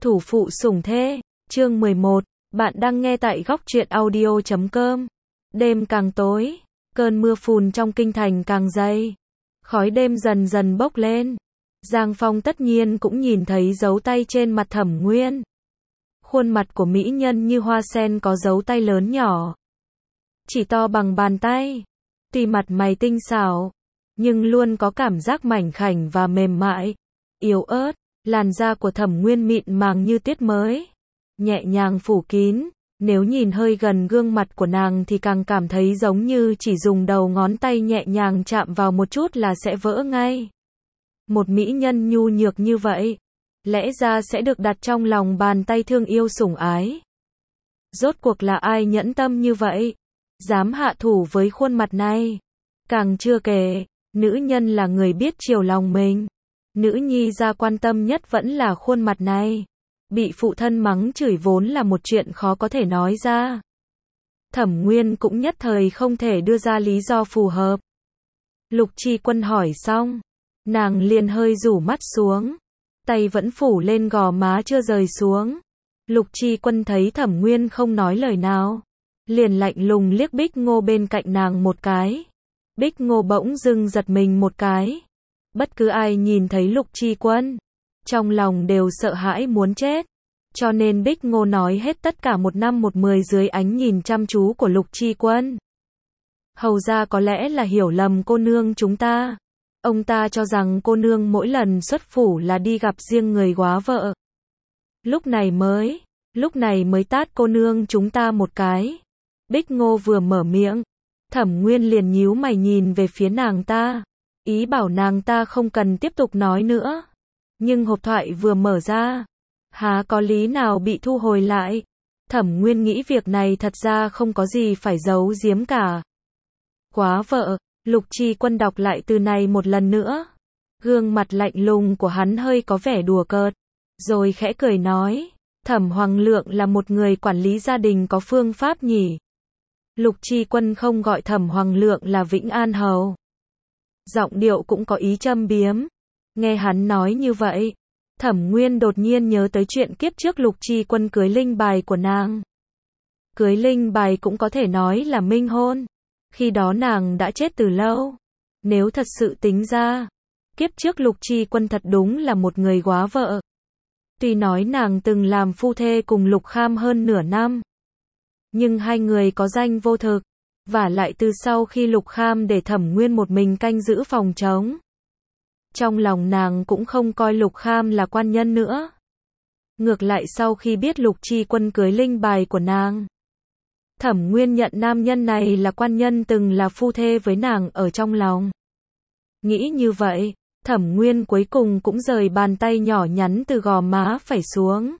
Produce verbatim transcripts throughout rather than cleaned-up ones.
Thủ phụ sủng thê, chương mười một, bạn đang nghe tại góc truyện audio chấm com. Đêm càng tối, cơn mưa phùn trong kinh thành càng dày, khói đêm dần dần bốc lên. Giang Phong tất nhiên cũng nhìn thấy dấu tay trên mặt Thẩm Nguyên. Khuôn mặt của mỹ nhân như hoa sen có dấu tay lớn nhỏ, chỉ to bằng bàn tay. Tuy mặt mày tinh xảo, nhưng luôn có cảm giác mảnh khảnh và mềm mại, yếu ớt. Làn da của Thẩm Nguyên mịn màng như tuyết mới, nhẹ nhàng phủ kín. Nếu nhìn hơi gần gương mặt của nàng thì càng cảm thấy giống như chỉ dùng đầu ngón tay nhẹ nhàng chạm vào một chút là sẽ vỡ ngay. Một mỹ nhân nhu nhược như vậy, lẽ ra sẽ được đặt trong lòng bàn tay thương yêu sủng ái. Rốt cuộc là ai nhẫn tâm như vậy, dám hạ thủ với khuôn mặt này? Càng chưa kể, nữ nhân là người biết chiều lòng mình. Nữ nhi ra quan tâm nhất vẫn là khuôn mặt này. Bị phụ thân mắng chửi vốn là một chuyện khó có thể nói ra. Thẩm Nguyên cũng nhất thời không thể đưa ra lý do phù hợp. Lục Chi Quân hỏi xong, nàng liền hơi rủ mắt xuống, tay vẫn phủ lên gò má chưa rời xuống. Lục Chi Quân thấy Thẩm Nguyên không nói lời nào, liền lạnh lùng liếc Bích Ngô bên cạnh nàng một cái. Bích Ngô bỗng dưng giật mình một cái. Bất cứ ai nhìn thấy Lục Chi Quân, trong lòng đều sợ hãi muốn chết. Cho nên Bích Ngô nói hết tất cả một năm một mười dưới ánh nhìn chăm chú của Lục Chi Quân. Hầu ra có lẽ là hiểu lầm cô nương chúng ta. Ông ta cho rằng cô nương mỗi lần xuất phủ là đi gặp riêng người góa vợ. Lúc này mới, lúc này mới tát cô nương chúng ta một cái. Bích Ngô vừa mở miệng, Thẩm Nguyên liền nhíu mày nhìn về phía nàng ta, ý bảo nàng ta không cần tiếp tục nói nữa. Nhưng hộp thoại vừa mở ra, há có lý nào bị thu hồi lại. Thẩm Nguyên nghĩ việc này thật ra không có gì phải giấu giếm cả. Góa vợ, Lục Chi Quân đọc lại từ này một lần nữa. Gương mặt lạnh lùng của hắn hơi có vẻ đùa cợt, rồi khẽ cười nói, Thẩm Hoàng Lượng là một người quản lý gia đình có phương pháp nhỉ. Lục Chi Quân không gọi Thẩm Hoàng Lượng là Vĩnh An Hầu. Giọng điệu cũng có ý châm biếm. Nghe hắn nói như vậy, Thẩm Nguyên đột nhiên nhớ tới chuyện kiếp trước Lục Chi Quân cưới linh bài của nàng. Cưới linh bài cũng có thể nói là minh hôn. Khi đó nàng đã chết từ lâu. Nếu thật sự tính ra, kiếp trước Lục Chi Quân thật đúng là một người góa vợ. Tuy nói nàng từng làm phu thê cùng Lục Kham hơn nửa năm, nhưng hai người có danh vô thực. Vả lại từ sau khi Lục Kham để Thẩm Nguyên một mình canh giữ phòng trống, trong lòng nàng cũng không coi Lục Kham là quan nhân nữa. Ngược lại sau khi biết Lục Chi Quân cưới linh bài của nàng, Thẩm Nguyên nhận nam nhân này là quan nhân từng là phu thê với nàng ở trong lòng. Nghĩ như vậy, Thẩm Nguyên cuối cùng cũng rời bàn tay nhỏ nhắn từ gò má phải xuống.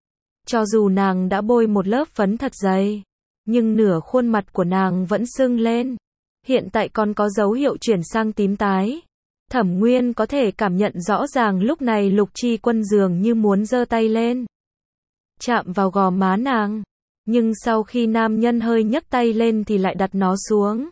Cho dù nàng đã bôi một lớp phấn thật dày, nhưng nửa khuôn mặt của nàng vẫn sưng lên. Hiện tại còn có dấu hiệu chuyển sang tím tái. Thẩm Nguyên có thể cảm nhận rõ ràng lúc này Lục Chi Quân dường như muốn giơ tay lên, chạm vào gò má nàng. Nhưng sau khi nam nhân hơi nhấc tay lên thì lại đặt nó xuống.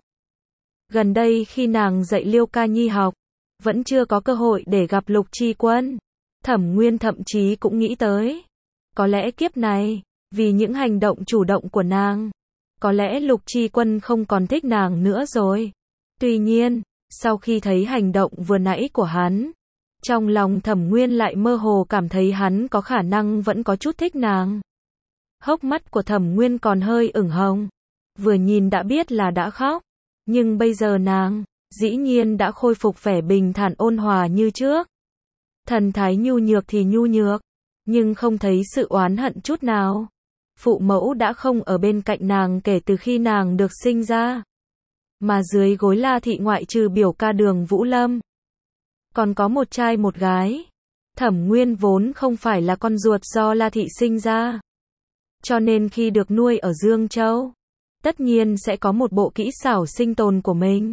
Gần đây khi nàng dạy Liêu Ca Nhi học, vẫn chưa có cơ hội để gặp Lục Chi Quân. Thẩm Nguyên thậm chí cũng nghĩ tới, có lẽ kiếp này, vì những hành động chủ động của nàng, có lẽ Lục Chi Quân không còn thích nàng nữa rồi. Tuy nhiên, sau khi thấy hành động vừa nãy của hắn, trong lòng Thẩm Nguyên lại mơ hồ cảm thấy hắn có khả năng vẫn có chút thích nàng. Hốc mắt của Thẩm Nguyên còn hơi ửng hồng, vừa nhìn đã biết là đã khóc. Nhưng bây giờ nàng, dĩ nhiên đã khôi phục vẻ bình thản ôn hòa như trước. Thần thái nhu nhược thì nhu nhược, nhưng không thấy sự oán hận chút nào. Phụ mẫu đã không ở bên cạnh nàng kể từ khi nàng được sinh ra. Mà dưới gối La Thị ngoại trừ biểu ca Đường Vũ Lâm, còn có một trai một gái. Thẩm Nguyên vốn không phải là con ruột do La Thị sinh ra, cho nên khi được nuôi ở Dương Châu, tất nhiên sẽ có một bộ kỹ xảo sinh tồn của mình.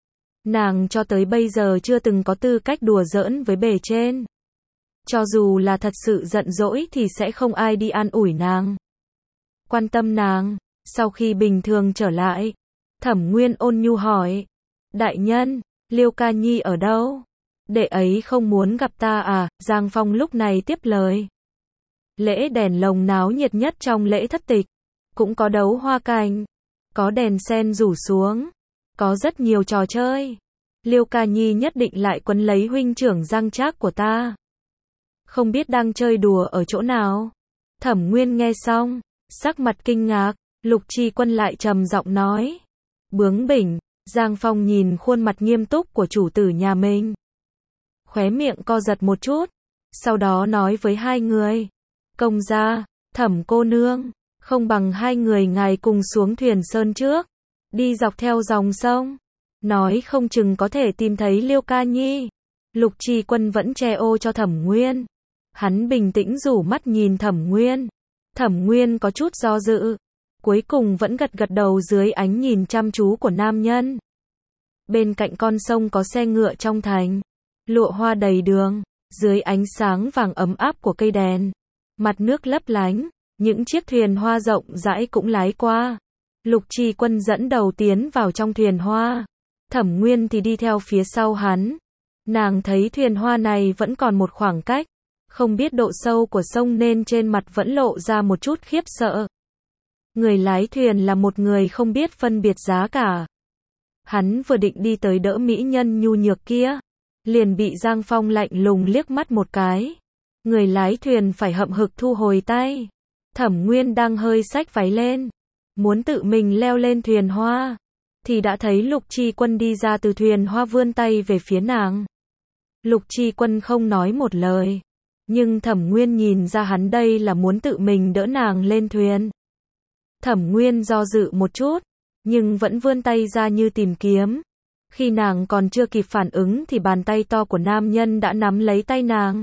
Nàng cho tới bây giờ chưa từng có tư cách đùa giỡn với bề trên. Cho dù là thật sự giận dỗi thì sẽ không ai đi an ủi nàng, quan tâm nàng. Sau khi bình thường trở lại, Thẩm Nguyên ôn nhu hỏi, đại nhân, Liêu Ca Nhi ở đâu? Đệ ấy không muốn gặp ta à? Giang Phong lúc này tiếp lời. Lễ đèn lồng náo nhiệt nhất trong lễ thất tịch. Cũng có đấu hoa cành, có đèn sen rủ xuống, có rất nhiều trò chơi. Liêu Ca Nhi nhất định lại quấn lấy huynh trưởng Giang Trác của ta. Không biết đang chơi đùa ở chỗ nào. Thẩm Nguyên nghe xong, sắc mặt kinh ngạc, Lục Tri Quân lại trầm giọng nói. Bướng bỉnh, Giang Phong nhìn khuôn mặt nghiêm túc của chủ tử nhà mình. Khóe miệng co giật một chút, sau đó nói với hai người. Công gia, Thẩm cô nương, không bằng hai người ngài cùng xuống thuyền sơn trước, đi dọc theo dòng sông. Nói không chừng có thể tìm thấy Liêu Ca Nhi. Lục Tri Quân vẫn che ô cho Thẩm Nguyên. Hắn bình tĩnh rủ mắt nhìn Thẩm Nguyên. Thẩm Nguyên có chút do dự, cuối cùng vẫn gật gật đầu dưới ánh nhìn chăm chú của nam nhân. Bên cạnh con sông có xe ngựa trong thành, lụa hoa đầy đường, dưới ánh sáng vàng ấm áp của cây đèn, mặt nước lấp lánh, những chiếc thuyền hoa rộng rãi cũng lái qua. Lục Tri Quân dẫn đầu tiến vào trong thuyền hoa, Thẩm Nguyên thì đi theo phía sau hắn. Nàng thấy thuyền hoa này vẫn còn một khoảng cách, không biết độ sâu của sông nên trên mặt vẫn lộ ra một chút khiếp sợ. Người lái thuyền là một người không biết phân biệt giá cả. Hắn vừa định đi tới đỡ mỹ nhân nhu nhược kia, liền bị Giang Phong lạnh lùng liếc mắt một cái. Người lái thuyền phải hậm hực thu hồi tay. Thẩm Nguyên đang hơi xách váy lên, muốn tự mình leo lên thuyền hoa, thì đã thấy Lục Tri Quân đi ra từ thuyền hoa vươn tay về phía nàng. Lục Tri Quân không nói một lời, nhưng Thẩm Nguyên nhìn ra hắn đây là muốn tự mình đỡ nàng lên thuyền. Thẩm Nguyên do dự một chút, nhưng vẫn vươn tay ra như tìm kiếm. Khi nàng còn chưa kịp phản ứng thì bàn tay to của nam nhân đã nắm lấy tay nàng.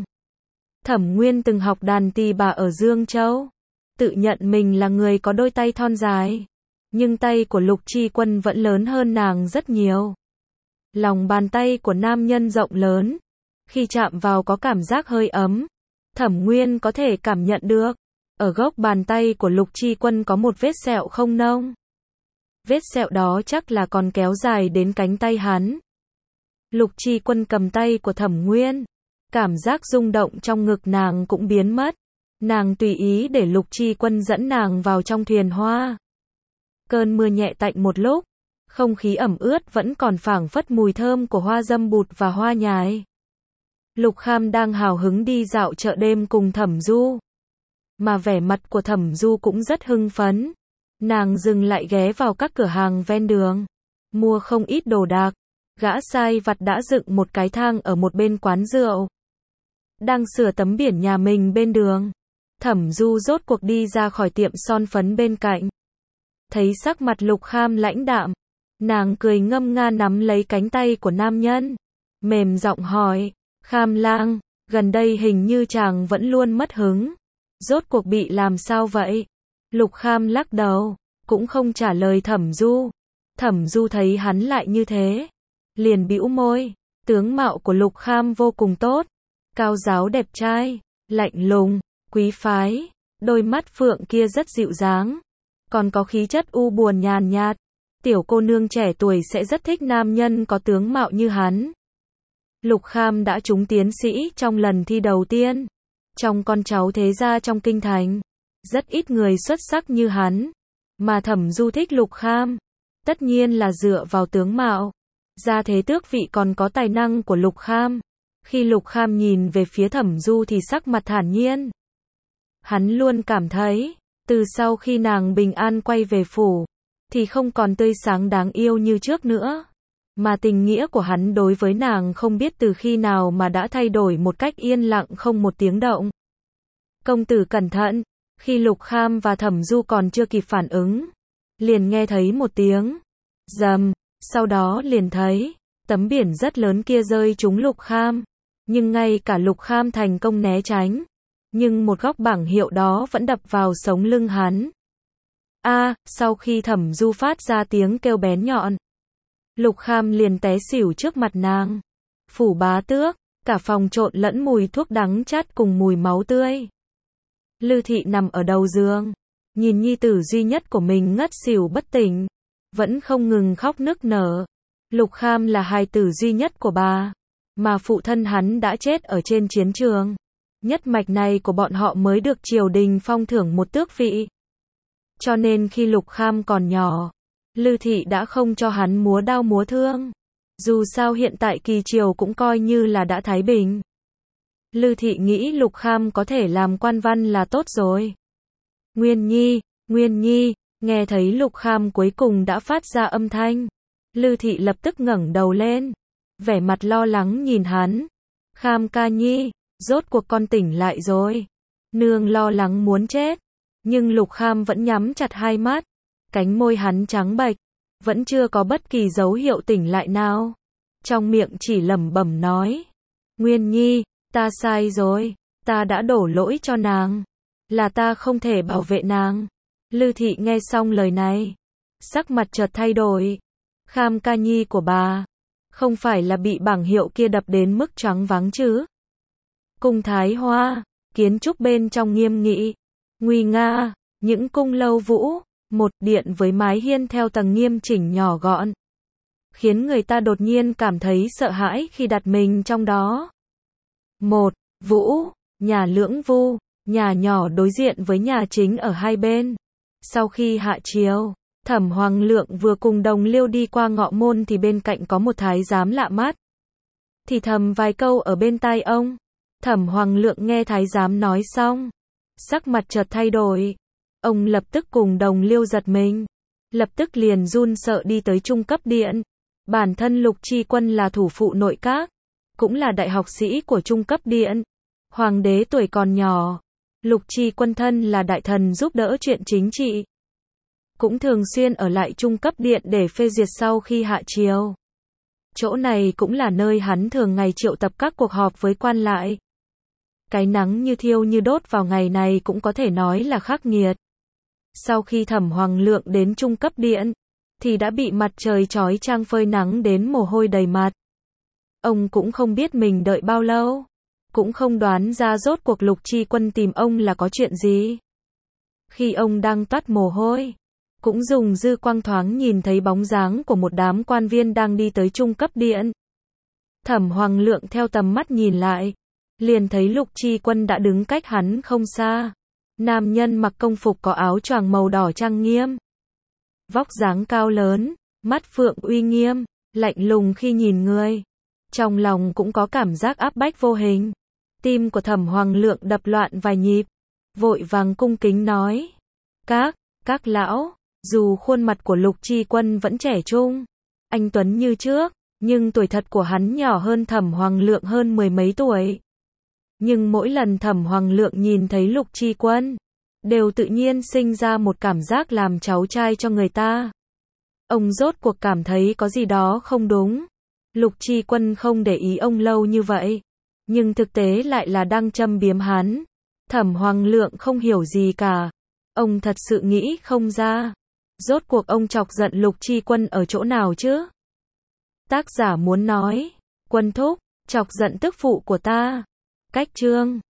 Thẩm Nguyên từng học đàn tỳ bà ở Dương Châu, tự nhận mình là người có đôi tay thon dài, nhưng tay của Lục Tri Quân vẫn lớn hơn nàng rất nhiều. Lòng bàn tay của nam nhân rộng lớn, khi chạm vào có cảm giác hơi ấm. Thẩm Nguyên có thể cảm nhận được, ở gốc bàn tay của Lục Tri Quân có một vết sẹo không nông. Vết sẹo đó chắc là còn kéo dài đến cánh tay hắn. Lục Tri Quân cầm tay của Thẩm Nguyên, cảm giác rung động trong ngực nàng cũng biến mất. Nàng tùy ý để Lục Tri Quân dẫn nàng vào trong thuyền hoa. Cơn mưa nhẹ tạnh một lúc, không khí ẩm ướt vẫn còn phảng phất mùi thơm của hoa dâm bụt và hoa nhài. Lục Kham đang hào hứng đi dạo chợ đêm cùng Thẩm Du, mà vẻ mặt của Thẩm Du cũng rất hưng phấn. Nàng dừng lại ghé vào các cửa hàng ven đường, mua không ít đồ đạc. Gã sai vặt đã dựng một cái thang ở một bên quán rượu, đang sửa tấm biển nhà mình bên đường. Thẩm Du rốt cuộc đi ra khỏi tiệm son phấn bên cạnh, thấy sắc mặt Lục Kham lãnh đạm, nàng cười ngâm nga nắm lấy cánh tay của nam nhân, mềm giọng hỏi, Kham lang, gần đây hình như chàng vẫn luôn mất hứng, rốt cuộc bị làm sao vậy? Lục Kham lắc đầu, cũng không trả lời Thẩm Du. Thẩm Du thấy hắn lại như thế, liền bĩu môi. Tướng mạo của Lục Kham vô cùng tốt, cao giáo đẹp trai, lạnh lùng, quý phái, đôi mắt phượng kia rất dịu dáng, còn có khí chất u buồn nhàn nhạt. Tiểu cô nương trẻ tuổi sẽ rất thích nam nhân có tướng mạo như hắn. Lục Kham đã trúng tiến sĩ trong lần thi đầu tiên. Trong con cháu thế gia trong kinh thành, rất ít người xuất sắc như hắn. Mà Thẩm Du thích Lục Kham, tất nhiên là dựa vào tướng mạo, gia thế tước vị còn có tài năng của Lục Kham. Khi Lục Kham nhìn về phía Thẩm Du thì sắc mặt thản nhiên. Hắn luôn cảm thấy, từ sau khi nàng bình an quay về phủ, thì không còn tươi sáng đáng yêu như trước nữa. Mà tình nghĩa của hắn đối với nàng không biết từ khi nào mà đã thay đổi một cách yên lặng không một tiếng động. Công tử cẩn thận, khi Lục Kham và Thẩm Du còn chưa kịp phản ứng, liền nghe thấy một tiếng rầm, sau đó liền thấy tấm biển rất lớn kia rơi trúng Lục Kham, nhưng ngay cả Lục Kham thành công né tránh, nhưng một góc bảng hiệu đó vẫn đập vào sống lưng hắn. A, à, sau khi Thẩm Du phát ra tiếng kêu bén nhọn, Lục Kham liền té xỉu trước mặt nàng. Phủ bá tước, cả phòng trộn lẫn mùi thuốc đắng chát cùng mùi máu tươi. Lư thị nằm ở đầu giường, nhìn nhi tử duy nhất của mình ngất xỉu bất tỉnh, vẫn không ngừng khóc nức nở. Lục Kham là hài tử duy nhất của bà, mà phụ thân hắn đã chết ở trên chiến trường. Nhất mạch này của bọn họ mới được triều đình phong thưởng một tước vị. Cho nên khi Lục Kham còn nhỏ, Lư Thị đã không cho hắn múa đao múa thương. Dù sao hiện tại kỳ triều cũng coi như là đã thái bình. Lư Thị nghĩ Lục Kham có thể làm quan văn là tốt rồi. Nguyên Nhi, Nguyên Nhi, nghe thấy Lục Kham cuối cùng đã phát ra âm thanh. Lư Thị lập tức ngẩng đầu lên, vẻ mặt lo lắng nhìn hắn. Kham ca nhi, rốt cuộc con tỉnh lại rồi. Nương lo lắng muốn chết. Nhưng Lục Kham vẫn nhắm chặt hai mắt. Cánh môi hắn trắng bệch, vẫn chưa có bất kỳ dấu hiệu tỉnh lại nào. Trong miệng chỉ lẩm bẩm nói. Nguyên Nhi, ta sai rồi, ta đã đổ lỗi cho nàng. Là ta không thể bảo vệ nàng. Lư Thị nghe xong lời này, sắc mặt chợt thay đổi. Kham ca nhi của bà, không phải là bị bảng hiệu kia đập đến mức choáng váng chứ? Cung Thái Hoa, kiến trúc bên trong nghiêm nghị, nguy nga, những cung lâu vũ, một điện với mái hiên theo tầng nghiêm chỉnh nhỏ gọn, khiến người ta đột nhiên cảm thấy sợ hãi khi đặt mình trong đó. Một, vũ, nhà Lưỡng Vu, nhà nhỏ đối diện với nhà chính ở hai bên. Sau khi hạ chiều, Thẩm Hoàng Lượng vừa cùng Đồng Liêu đi qua ngọ môn thì bên cạnh có một thái giám lạ mắt. Thì thầm vài câu ở bên tai ông. Thẩm Hoàng Lượng nghe thái giám nói xong, sắc mặt chợt thay đổi. Ông lập tức cùng Đồng Liêu giật mình, lập tức liền run sợ đi tới trung cấp điện. Bản thân Lục Chi Quân là thủ phụ nội các, cũng là đại học sĩ của trung cấp điện. Hoàng đế tuổi còn nhỏ, Lục Chi Quân thân là đại thần giúp đỡ chuyện chính trị, cũng thường xuyên ở lại trung cấp điện để phê duyệt sau khi hạ chiều. Chỗ này cũng là nơi hắn thường ngày triệu tập các cuộc họp với quan lại. Cái nắng như thiêu như đốt vào ngày này cũng có thể nói là khắc nghiệt. Sau khi Thẩm Hoàng Lượng đến trung cấp điện, thì đã bị mặt trời chói chang phơi nắng đến mồ hôi đầy mặt. Ông cũng không biết mình đợi bao lâu, cũng không đoán ra rốt cuộc Lục Chi Quân tìm ông là có chuyện gì. Khi ông đang toát mồ hôi, cũng dùng dư quang thoáng nhìn thấy bóng dáng của một đám quan viên đang đi tới trung cấp điện. Thẩm Hoàng Lượng theo tầm mắt nhìn lại, liền thấy Lục Chi Quân đã đứng cách hắn không xa. Nam nhân mặc công phục có áo choàng màu đỏ trang nghiêm, vóc dáng cao lớn, mắt phượng uy nghiêm, lạnh lùng khi nhìn người. Trong lòng cũng có cảm giác áp bách vô hình. Tim của Thẩm Hoàng Lượng đập loạn vài nhịp, vội vàng cung kính nói: Các, các lão. Dù khuôn mặt của Lục Chi Quân vẫn trẻ trung, anh tuấn như trước, nhưng tuổi thật của hắn nhỏ hơn Thẩm Hoàng Lượng hơn mười mấy tuổi. Nhưng mỗi lần Thẩm Hoàng Lượng nhìn thấy Lục Chi Quân, đều tự nhiên sinh ra một cảm giác làm cháu trai cho người ta. Ông rốt cuộc cảm thấy có gì đó không đúng. Lục Chi Quân không để ý ông lâu như vậy, nhưng thực tế lại là đang châm biếm hắn. Thẩm Hoàng Lượng không hiểu gì cả. Ông thật sự nghĩ không ra. Rốt cuộc ông chọc giận Lục Chi Quân ở chỗ nào chứ? Tác giả muốn nói, Quân thúc, chọc giận tức phụ của ta. Cách chương